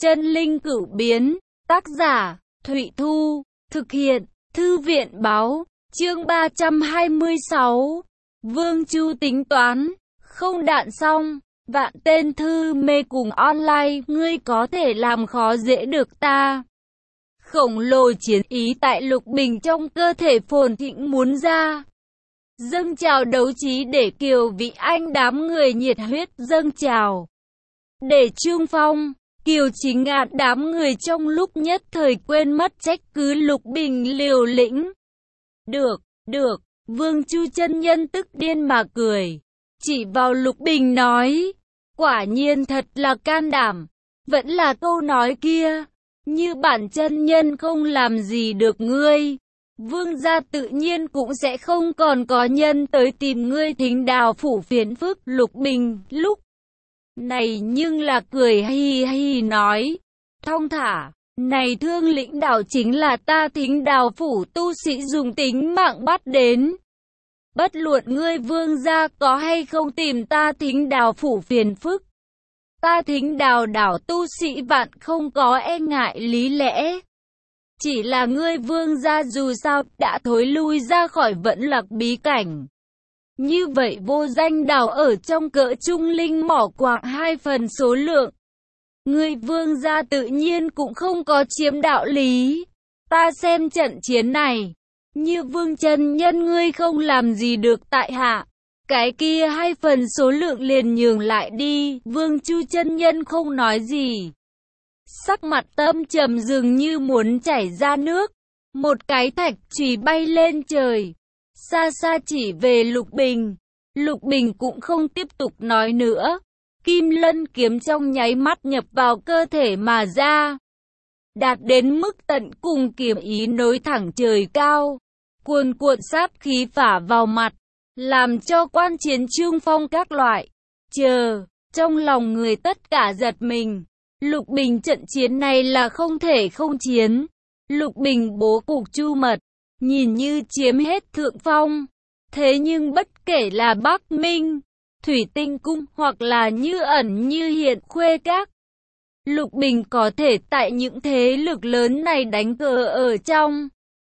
Chân linh cửu biến, tác giả, Thụy Thu, thực hiện, Thư viện báo, chương 326. Vương Chu tính toán, không đạn xong, vạn tên thư mê cùng online, ngươi có thể làm khó dễ được ta. Khổng lồ chiến ý tại Lục Bình trong cơ thể phồn thịnh muốn ra. Dâng trào đấu trí để Kiều Vĩ Anh đám người nhiệt huyết dâng trào. Để Trương Phong, Kiều Chính Ngạn đám người trong lúc nhất thời quên mất trách cứ Lục Bình liều lĩnh. Được, Vương Chu chân nhân tức điên mà cười. Chỉ vào Lục Bình nói, quả nhiên thật là can đảm. Vẫn là câu nói kia, như bản chân nhân không làm gì được ngươi, Vương gia tự nhiên cũng sẽ không còn có nhân tới tìm ngươi Thính Đào phủ phiền phức. Lục Bình lúc này nhưng là cười hi hi nói, thong thả, này Thương Lĩnh Đảo chính là ta Thính Đào phủ tu sĩ dùng tính mạng bắt đến. Bất luận ngươi Vương gia có hay không tìm ta Thính Đào phủ phiền phức, ta Thính Đào đảo tu sĩ vạn không có e ngại lý lẽ. Chỉ là ngươi Vương gia dù sao đã thối lui ra khỏi Vẫn Lạc bí cảnh. Như vậy vô danh đảo ở trong cỡ trung linh mỏ quạng 2 phần số lượng. Ngươi Vương gia tự nhiên cũng không có chiếm đạo lý. Ta xem trận chiến này, như Vương chân nhân ngươi không làm gì được tại hạ, cái kia 2 phần số lượng liền nhường lại đi. Vương Chu chân nhân không nói gì, sắc mặt tâm trầm dường như muốn chảy ra nước. Một cái thạch chùy bay lên trời, xa xa chỉ về Lục Bình. Lục Bình cũng không tiếp tục nói nữa. Kim Lân kiếm trong nháy mắt nhập vào cơ thể mà ra, đạt đến mức tận cùng, kiếm ý nối thẳng trời cao, cuồn cuộn sát khí phả vào mặt, làm cho quan chiến Trương Phong các loại trong lòng người tất cả giật mình. Lục Bình trận chiến này là không thể không chiến. Lục Bình bố cục chu mật, nhìn như chiếm hết thượng phong. Thế nhưng bất kể là Bắc Minh, Thủy Tinh Cung hoặc là Như Ẩn Như Hiện Khuê Các, Lục Bình có thể tại những thế lực lớn này đánh cờ ở trong,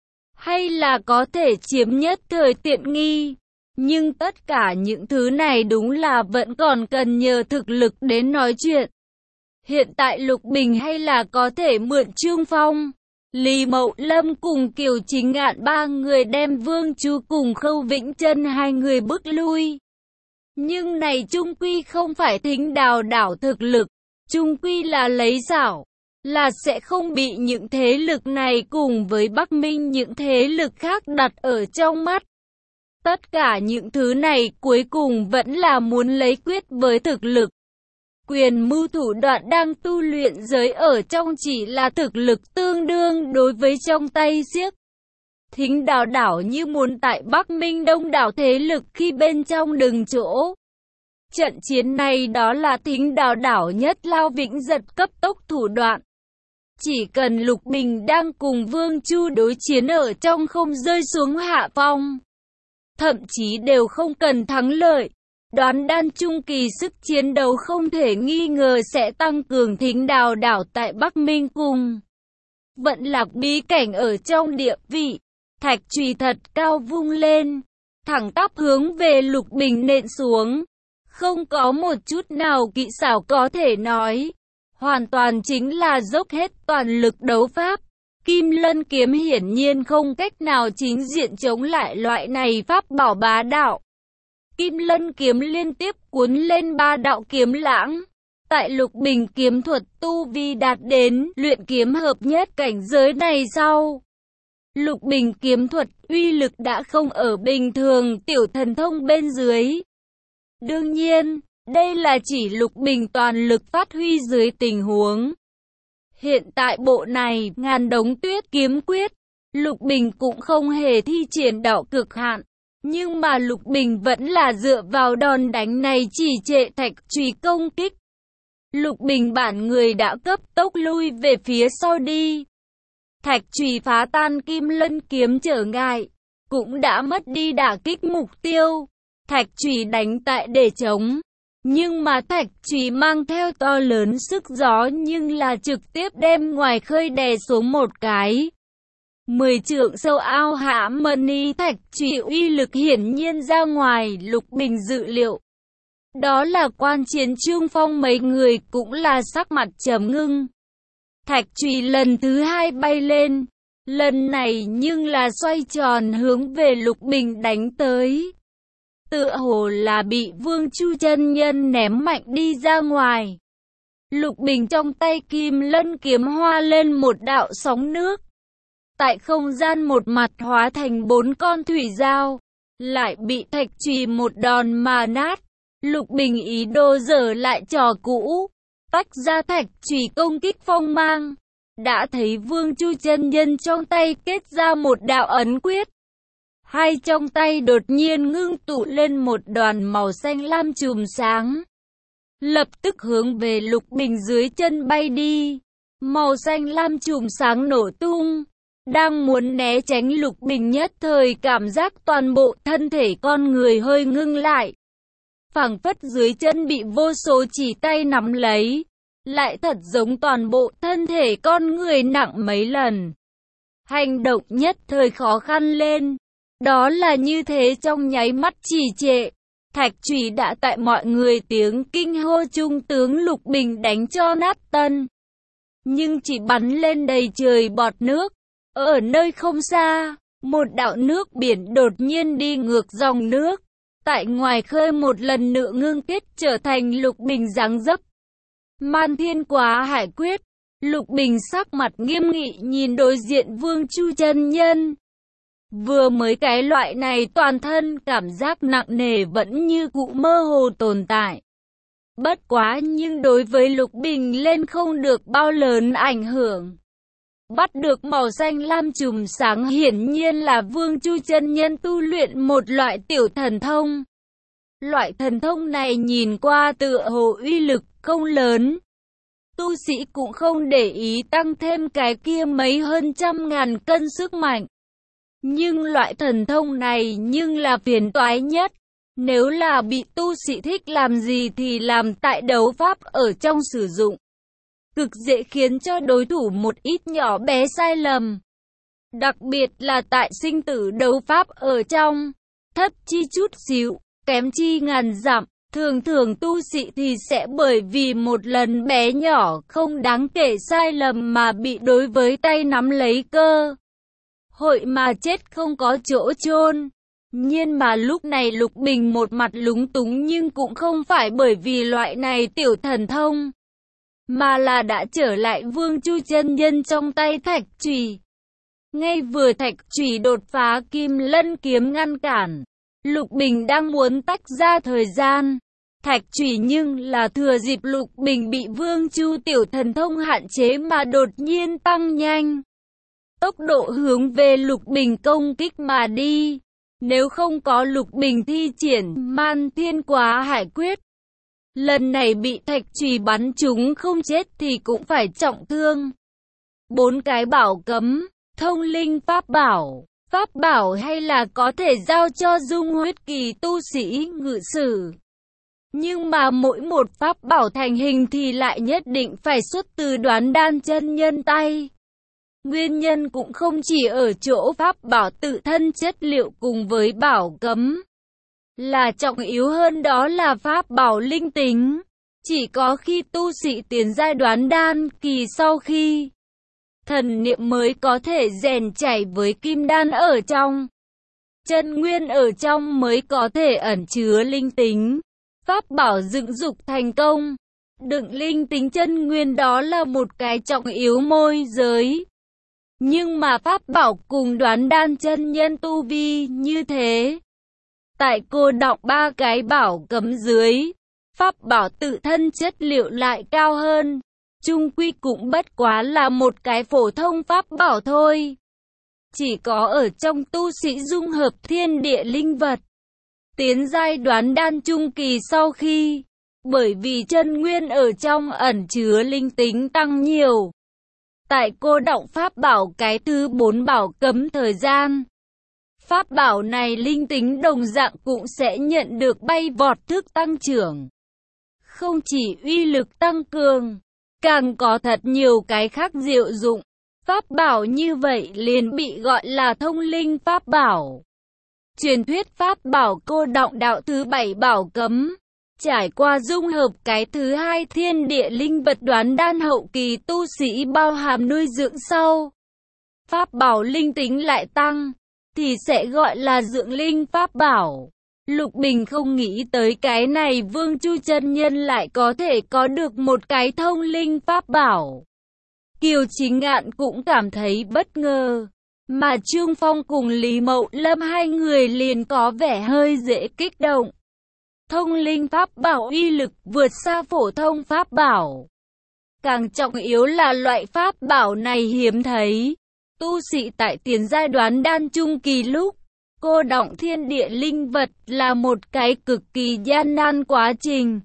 hay là có thể chiếm nhất thời tiện nghi. Nhưng tất cả những thứ này đúng là vẫn còn cần nhờ thực lực đến nói chuyện. Hiện tại Lục Bình hay là có thể mượn Trương Phong, Lý Mậu Lâm cùng Kiều Chính Ngạn 3 người đem Vương Chu cùng Khâu Vĩnh Chân 2 người bức lui. Nhưng này chung quy không phải Thính Đào đảo thực lực, chung quy là lấy xảo, là sẽ không bị những thế lực này cùng với Bắc Minh những thế lực khác đặt ở trong mắt. Tất cả những thứ này cuối cùng vẫn là muốn lấy quyết với thực lực. Quyền mưu thủ đoạn đang tu luyện giới ở trong chỉ là thực lực tương đương đối với trong tay xiếc. Thính Đào đảo như muốn tại Bắc Minh đông đảo thế lực khi bên trong đừng chỗ. Trận chiến này đó là Thính Đào đảo nhất lao vĩnh giật cấp tốc thủ đoạn. Chỉ cần Lục Bình đang cùng Vương Chu đối chiến ở trong không rơi xuống hạ phong, thậm chí đều không cần thắng lợi, đoán đan trung kỳ sức chiến đấu không thể nghi ngờ sẽ tăng cường Thính Đào đảo tại Bắc Minh cùng Vận Lạc bí cảnh ở trong địa vị. Thạch chùy thật cao vung lên, thẳng tắp hướng về Lục Bình nện xuống, không có một chút nào kỹ xảo có thể nói, hoàn toàn chính là dốc hết toàn lực đấu pháp. Kim Lân kiếm hiển nhiên không cách nào chính diện chống lại loại này pháp bảo bá đạo. Kim Lân kiếm liên tiếp cuốn lên 3 đạo kiếm lãng. Tại Lục Bình kiếm thuật tu vi đạt đến luyện kiếm hợp nhất cảnh giới này sau, Lục Bình kiếm thuật uy lực đã không ở bình thường tiểu thần thông bên dưới. Đương nhiên, đây là chỉ Lục Bình toàn lực phát huy dưới tình huống. Hiện tại bộ này, Ngàn Đống Tuyết kiếm quyết, Lục Bình cũng không hề thi triển đạo cực hạn. Nhưng mà Lục Bình vẫn là dựa vào đòn đánh này chỉ trệ thạch chùy công kích. Lục Bình bản người đã cấp tốc lui về phía sau đi. Thạch chùy phá tan Kim Lân kiếm trở ngại, cũng đã mất đi đả kích mục tiêu. Thạch chùy đánh tại để trống, Nhưng mà thạch chùy mang theo to lớn sức gió nhưng là trực tiếp đem ngoài khơi đè xuống một cái. 10 trượng sâu ao hạ mani thạch chùy uy lực hiển nhiên ra ngoài Lục Bình dự liệu. Đó là quan chiến Trương Phong mấy người cũng là sắc mặt trầm ngưng. Thạch chùy lần thứ hai bay lên. Lần này nhưng là xoay tròn hướng về Lục Bình đánh tới. Tựa hồ là bị Vương Chu chân nhân ném mạnh đi ra ngoài. Lục Bình trong tay kim lân kiếm hoa lên một đạo sóng nước. Tại không gian một mặt hóa thành 4 con thủy dao. Lại bị thạch chùy một đòn mà nát. Lục Bình ý đồ dở lại trò cũ. Tách ra thạch chùy công kích phong mang. Đã thấy Vương Chu chân nhân trong tay kết ra một đạo ấn quyết. Hai trong tay đột nhiên ngưng tụ lên một đoàn màu xanh lam chùm sáng. Lập tức hướng về Lục Bình dưới chân bay đi. Màu xanh lam chùm sáng nổ tung. Đang muốn né tránh Lục Bình nhất thời cảm giác toàn bộ thân thể con người hơi ngưng lại. Phảng phất dưới chân bị vô số chỉ tay nắm lấy. Lại thật giống toàn bộ thân thể con người nặng mấy lần. Hành động nhất thời khó khăn lên. Đó là như thế trong nháy mắt trì trệ. Thạch chùy đã tại mọi người tiếng kinh hô trung tướng Lục Bình đánh cho nát tân. Nhưng chỉ bắn lên đầy trời bọt nước. Ở nơi không xa, một đạo nước biển đột nhiên đi ngược dòng nước. Tại ngoài khơi một lần nữa ngưng kết trở thành Lục Bình dáng dấp. Man Thiên Quá Hải Quyết. Lục Bình sắc mặt nghiêm nghị nhìn đối diện Vương Chu chân nhân. Vừa mới cái loại này toàn thân cảm giác nặng nề vẫn như cũ mơ hồ tồn tại. Bất quá nhưng đối với Lục Bình lên không được bao lớn ảnh hưởng. Bắt được màu xanh lam chùm sáng hiển nhiên là Vương Chu chân nhân tu luyện một loại tiểu thần thông. Loại thần thông này nhìn qua tựa hồ uy lực không lớn. Tu sĩ cũng không để ý tăng thêm cái kia mấy hơn trăm ngàn cân sức mạnh. Nhưng loại thần thông này nhưng là phiền toái nhất. Nếu là bị tu sĩ thích làm gì thì làm tại đấu pháp ở trong sử dụng. Cực dễ khiến cho đối thủ một ít nhỏ bé sai lầm. Đặc biệt là tại sinh tử đấu pháp ở trong. Thấp chi chút xíu, kém chi ngàn dặm. Thường thường tu sĩ thì sẽ bởi vì một lần bé nhỏ không đáng kể sai lầm mà bị đối với tay nắm lấy cơ hội mà chết không có chỗ chôn. Nhưng mà lúc này Lục Bình một mặt lúng túng nhưng cũng không phải bởi vì loại này tiểu thần thông, mà là đã trở lại Vương Chu chân nhân trong tay thạch chùy. Ngay vừa thạch chùy đột phá kim lân kiếm ngăn cản, Lục Bình đang muốn tách ra thời gian. Thạch chùy nhưng là thừa dịp Lục Bình bị Vương Chu tiểu thần thông hạn chế mà đột nhiên tăng nhanh. Tốc độ hướng về Lục Bình công kích mà đi. Nếu không có Lục Bình thi triển Man Thiên Quá Hải Quyết, lần này bị thạch chùy bắn trúng không chết thì cũng phải trọng thương. 4 cái bảo cấm, thông linh pháp bảo hay là có thể giao cho dung huyết kỳ tu sĩ ngự sử. Nhưng mà mỗi một pháp bảo thành hình thì lại nhất định phải xuất từ Đoán Đan chân nhân tay. Nguyên nhân cũng không chỉ ở chỗ pháp bảo tự thân chất liệu cùng với bảo cấm. Là trọng yếu hơn đó là pháp bảo linh tính. Chỉ có khi tu sĩ tiến giai Đoán Đan kỳ sau khi thần niệm mới có thể rèn chảy với kim đan ở trong. Chân nguyên ở trong mới có thể ẩn chứa linh tính. Pháp bảo dựng dục thành công. Đựng linh tính chân nguyên đó là một cái trọng yếu môi giới. Nhưng mà pháp bảo cùng Đoán Đan chân nhân tu vi như thế. Tại cô đọng 3 cái bảo cấm dưới, pháp bảo tự thân chất liệu lại cao hơn. Chung quy cũng bất quá là một cái phổ thông pháp bảo thôi. Chỉ có ở trong tu sĩ dung hợp thiên địa linh vật, tiến giai Đoán Đan trung kỳ sau khi, bởi vì chân nguyên ở trong ẩn chứa linh tính tăng nhiều. Tại cô đọng pháp bảo cái thứ 4 bảo cấm thời gian, pháp bảo này linh tính đồng dạng cũng sẽ nhận được bay vọt thức tăng trưởng. không chỉ uy lực tăng cường, càng có thật nhiều cái khác diệu dụng. Pháp bảo như vậy liền bị gọi là thông linh pháp bảo. Truyền thuyết pháp bảo cô đọng đạo thứ 7 bảo cấm, trải qua dung hợp cái thứ 2 thiên địa linh vật đoán đan hậu kỳ tu sĩ bao hàm nuôi dưỡng sau. Pháp bảo linh tính lại tăng, thì sẽ gọi là dưỡng linh pháp bảo. Lục Bình không nghĩ tới cái này Vương Chu chân nhân lại có thể có được một cái thông linh pháp bảo. Kiều Chính Ngạn cũng cảm thấy bất ngờ, mà Trương Phong cùng Lý Mậu Lâm hai người liền có vẻ hơi dễ kích động. Thông linh pháp bảo uy lực vượt xa phổ thông pháp bảo. Càng trọng yếu là loại pháp bảo này hiếm thấy. Tu sĩ tại tiền giai đoán đan trung kỳ lúc cô đọng thiên địa linh vật là một cái cực kỳ gian nan quá trình.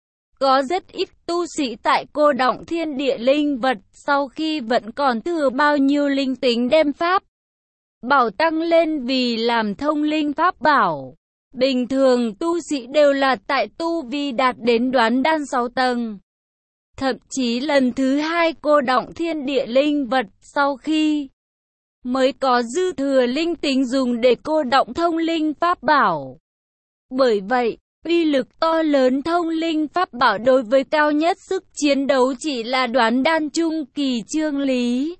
Có rất ít tu sĩ tại cô đọng thiên địa linh vật sau khi vẫn còn thừa bao nhiêu linh tính đem pháp bảo tăng lên vì làm thông linh pháp bảo. Bình thường tu sĩ đều là tại tu vi đạt đến đoán đan 6 tầng. Thậm chí lần thứ 2 cô đọng thiên địa linh vật sau khi mới có dư thừa linh tính dùng để cô đọng thông linh pháp bảo. Bởi vậy, uy lực to lớn thông linh pháp bảo đối với cao nhất sức chiến đấu chỉ là đoán đan trung kỳ Trương Lý.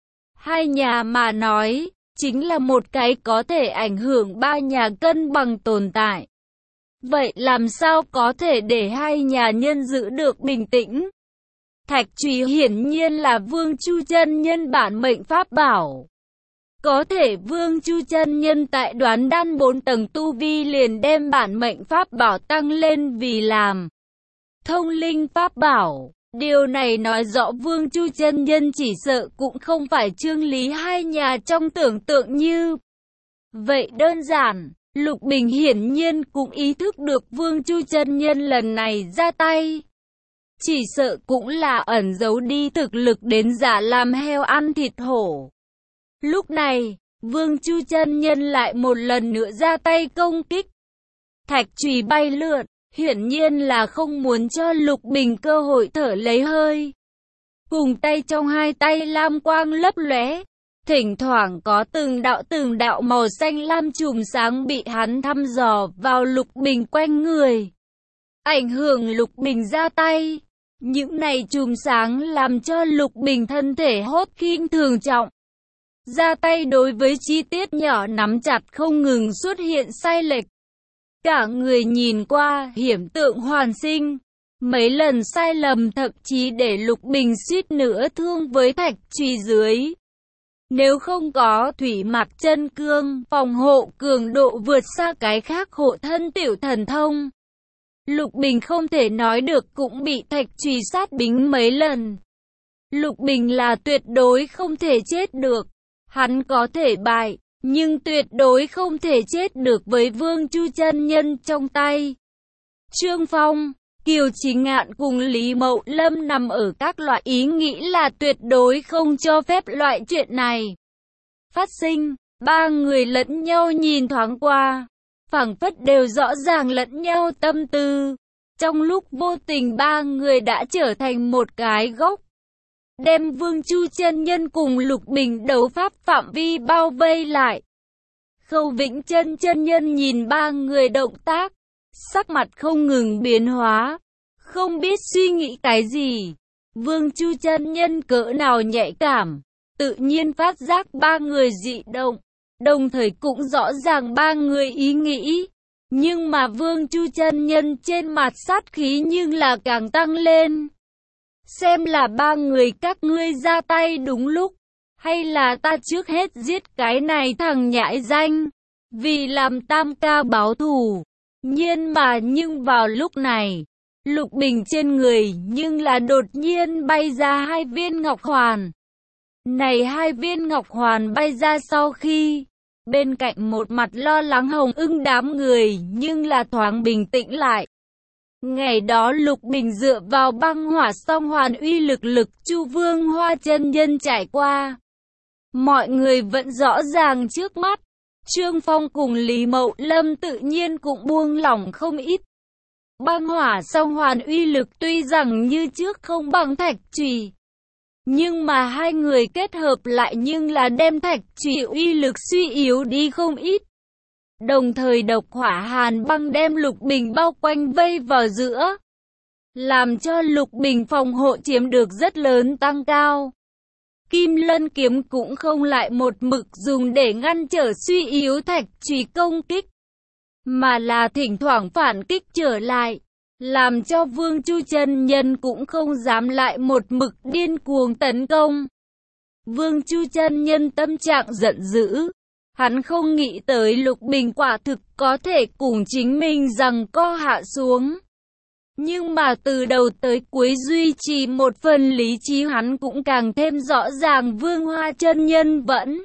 Hai nhà mà nói, chính là một cái có thể ảnh hưởng ba nhà cân bằng tồn tại. Vậy làm sao có thể để hai nhà nhân giữ được bình tĩnh? Thạch chùy hiển nhiên là Vương Chu chân nhân bản mệnh pháp bảo. Có thể Vương Chu chân nhân tại đoán đan 4 tầng tu vi liền đem bản mệnh pháp bảo tăng lên vì làm thông linh pháp bảo. Điều này nói rõ Vương Chu chân nhân chỉ sợ cũng không phải Trương Lý hai nhà trong tưởng tượng như vậy đơn giản. Lục Bình hiển nhiên cũng ý thức được Vương Chu chân nhân lần này ra tay chỉ sợ cũng là ẩn giấu đi thực lực đến giả làm heo ăn thịt hổ. Lúc này, Vương Chu chân nhân lại một lần nữa ra tay công kích. Thạch chùy bay lượn, hiển nhiên là không muốn cho Lục Bình cơ hội thở lấy hơi. Cùng tay trong hai tay lam quang lấp lóe, thỉnh thoảng có từng đạo màu xanh lam chùm sáng bị hắn thăm dò vào Lục Bình quanh người. Ảnh hưởng Lục Bình ra tay. Những này chùm sáng làm cho Lục Bình thân thể hốt khinh thường trọng. Ra tay đối với chi tiết nhỏ nắm chặt không ngừng xuất hiện sai lệch. Cả người nhìn qua hiểm tượng hoàn sinh. Mấy lần sai lầm thậm chí để Lục Bình suýt nữa thương với thạch chùy dưới. Nếu không có thủy mặc chân cương, phòng hộ cường độ vượt xa cái khác hộ thân tiểu thần thông, Lục Bình không thể nói được cũng bị thạch chùy sát bính mấy lần. Lục Bình là tuyệt đối không thể chết được. Hắn có thể bại, nhưng tuyệt đối không thể chết được với Vương Chu chân nhân trong tay. Trương Phong, Kiều Chính Ngạn cùng Lý Mậu Lâm nằm ở các loại ý nghĩ là tuyệt đối không cho phép loại chuyện này phát sinh. Ba người lẫn nhau nhìn thoáng qua, phảng phất đều rõ ràng lẫn nhau tâm tư. Trong lúc vô tình ba người đã trở thành một cái gốc, đem Vương Chu chân nhân cùng Lục Bình đấu pháp phạm vi bao vây lại. Khâu Vĩnh Chân chân nhân nhìn ba người động tác, sắc mặt không ngừng biến hóa, không biết suy nghĩ cái gì. Vương Chu chân nhân cỡ nào nhạy cảm, tự nhiên phát giác ba người dị động, đồng thời cũng rõ ràng ba người ý nghĩ. Nhưng mà Vương Chu chân nhân trên mặt sát khí nhưng là càng tăng lên. Xem là ba người các ngươi ra tay đúng lúc, hay là ta trước hết giết cái này thằng nhãi danh, vì làm tam ca báo thù. Nhưng vào lúc này, Lục Bình trên người nhưng là đột nhiên bay ra 2 viên ngọc hoàn. Này 2 viên ngọc hoàn bay ra sau khi, bên cạnh một mặt lo lắng Hồng Ưng đám người nhưng là thoáng bình tĩnh lại. Ngày đó Lục Bình dựa vào băng hỏa song hoàn uy lực Chu Vương Hoa chân nhân trải qua. Mọi người vẫn rõ ràng trước mắt. Trương Phong cùng Lý Mậu Lâm tự nhiên cũng buông lỏng không ít. Băng hỏa song hoàn uy lực tuy rằng như trước không bằng thạch chùy, nhưng mà hai người kết hợp lại nhưng là đem thạch chùy uy lực suy yếu đi không ít. Đồng thời độc hỏa hàn băng đem Lục Bình bao quanh vây vào giữa, làm cho Lục Bình phòng hộ chiếm được rất lớn tăng cao. Kim Lân kiếm cũng không lại một mực dùng để ngăn trở suy yếu thạch chùy công kích, mà là thỉnh thoảng phản kích trở lại, làm cho Vương Chu chân nhân cũng không dám lại một mực điên cuồng tấn công. Vương Chu chân nhân tâm trạng giận dữ, hắn không nghĩ tới Lục Bình quả thực có thể cùng chính mình giằng co hạ xuống. Nhưng mà từ đầu tới cuối duy trì một phần lý trí, hắn cũng càng thêm rõ ràng Vương Hoa chân nhân vẫn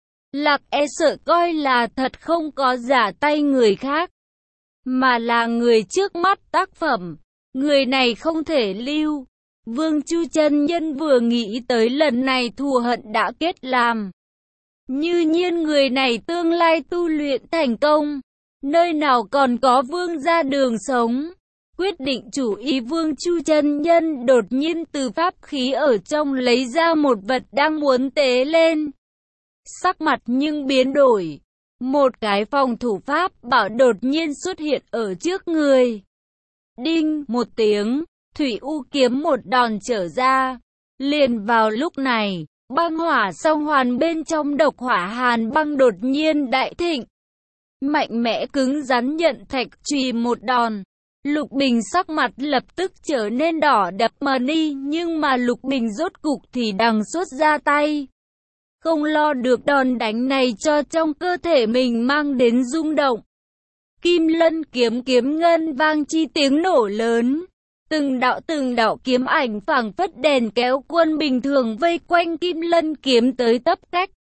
lạc sợ coi là thật không có giả tay người khác, mà là người trước mắt tác phẩm, người này không thể lưu. Vương Chu chân nhân vừa nghĩ tới lần này thù hận đã kết làm, như nhiên người này tương lai tu luyện thành công, nơi nào còn có vương ra đường sống. Quyết định chủ ý, Vương Chu chân nhân đột nhiên từ pháp khí ở trong lấy ra một vật đang muốn tế lên. Sắc mặt nhưng biến đổi, một cái phòng thủ pháp bảo đột nhiên xuất hiện ở trước người. Đinh một tiếng, thủy u kiếm một đòn trở ra. Liền vào lúc này, băng hỏa song hoàn bên trong độc hỏa hàn băng đột nhiên đại thịnh, mạnh mẽ cứng rắn nhận thạch chùy một đòn. Lục Bình sắc mặt lập tức trở nên đỏ đập mà đi, nhưng mà Lục Bình rốt cục thì đằng xuất ra tay, không lo được đòn đánh này cho trong cơ thể mình mang đến rung động. Kim Lân kiếm kiếm ngân vang chi tiếng nổ lớn, từng đạo kiếm ảnh phảng phất đèn kéo quân bình thường vây quanh Kim Lân kiếm tới tấp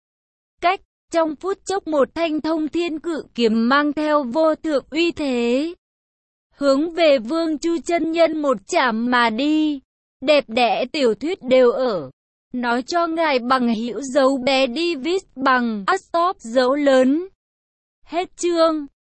cách. Trong phút chốc một thanh thông thiên cự kiếm mang theo vô thượng uy thế, hướng về Vương Chu chân nhân một chạm mà đi. Đẹp đẽ tiểu thuyết đều ở. Nói cho ngài bằng hữu dấu bé đi viết bằng stop dấu lớn. Hết chương.